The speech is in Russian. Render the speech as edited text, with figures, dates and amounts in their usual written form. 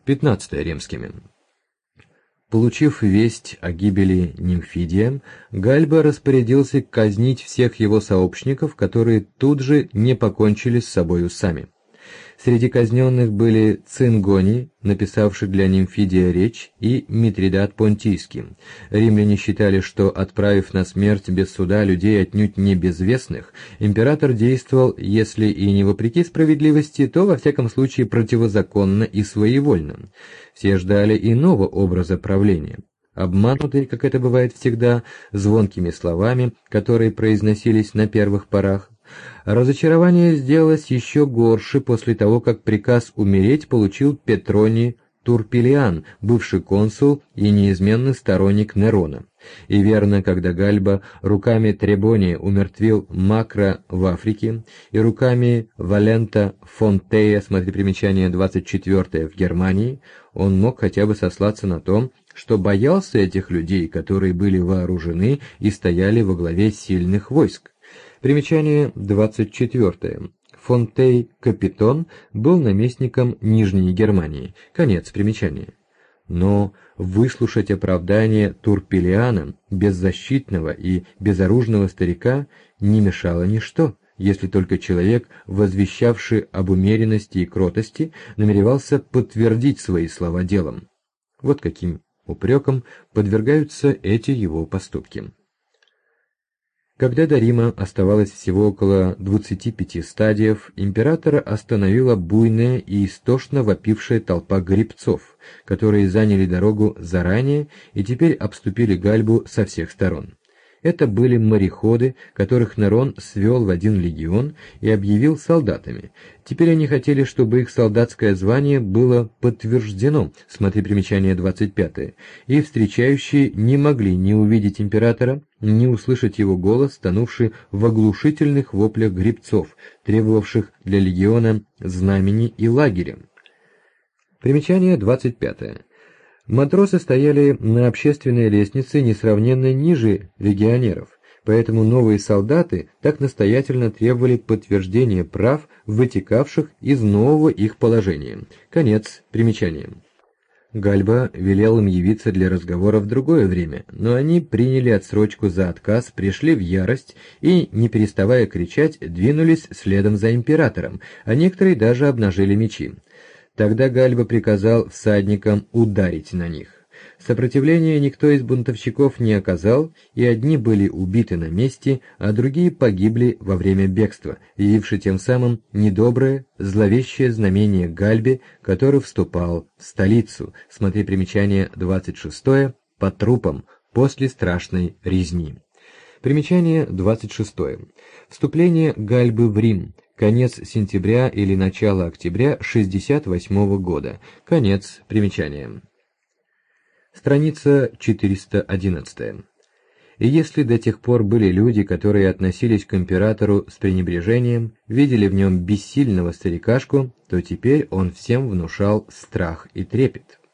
15 римскими. Получив весть о гибели Нимфидия, Гальба распорядился казнить всех его сообщников, которые тут же не покончили с собою сами. Среди казненных были Цингоний, написавший для Нимфидия речь, и Митридат Понтийский. Римляне считали, что, отправив на смерть без суда людей отнюдь не безвестных, император действовал, если и не вопреки справедливости, то во всяком случае противозаконно и своевольно. Все ждали иного образа правления. Обманутый, как это бывает всегда, звонкими словами, которые произносились на первых порах, разочарование сделалось еще горше после того, как приказ умереть получил Петроний Турпилиан, бывший консул и неизменный сторонник Нерона. И верно, когда Гальба руками Требония умертвил Макра в Африке и руками Валента Фонтея, смотри примечание 24 в Германии, он мог хотя бы сослаться на то, что боялся этих людей, которые были вооружены и стояли во главе сильных войск. Примечание 24. Фонтей Капитон был наместником Нижней Германии. Конец примечания. Но выслушать оправдание Турпилиана, беззащитного и безоружного старика, не мешало ничто, если только человек, возвещавший об умеренности и кротости, намеревался подтвердить свои слова делом. Вот каким упреком подвергаются эти его поступки. Когда до Рима оставалось всего около 25 стадиев, императора остановила буйная и истошно вопившая толпа гребцов, которые заняли дорогу заранее и теперь обступили Гальбу со всех сторон. Это были мореходы, которых Нерон свел в один легион и объявил солдатами. Теперь они хотели, чтобы их солдатское звание было подтверждено, смотри примечание 25, и встречающие не могли ни увидеть императора, ни услышать его голос, тонувший в оглушительных воплях гребцов, требовавших для легиона знамени и лагеря. Примечание 25. Матросы стояли на общественной лестнице несравненно ниже легионеров, поэтому новые солдаты так настоятельно требовали подтверждения прав, вытекавших из нового их положения. Конец примечания. Гальба велел им явиться для разговора в другое время, но они приняли отсрочку за отказ, пришли в ярость и, не переставая кричать, двинулись следом за императором, а некоторые даже обнажили мечи. Тогда Гальба приказал всадникам ударить на них. Сопротивления никто из бунтовщиков не оказал, и одни были убиты на месте, а другие погибли во время бегства, явивши тем самым недоброе, зловещее знамение Гальбе, который вступал в столицу. Смотри примечание 26 по трупам после страшной резни. Примечание 26. Вступление Гальбы в Рим. Конец сентября или начало октября 68 года. Конец примечания. Страница 411. И если до тех пор были люди, которые относились к императору с пренебрежением, видели в нем бессильного старикашку, то теперь он всем внушал страх и трепет.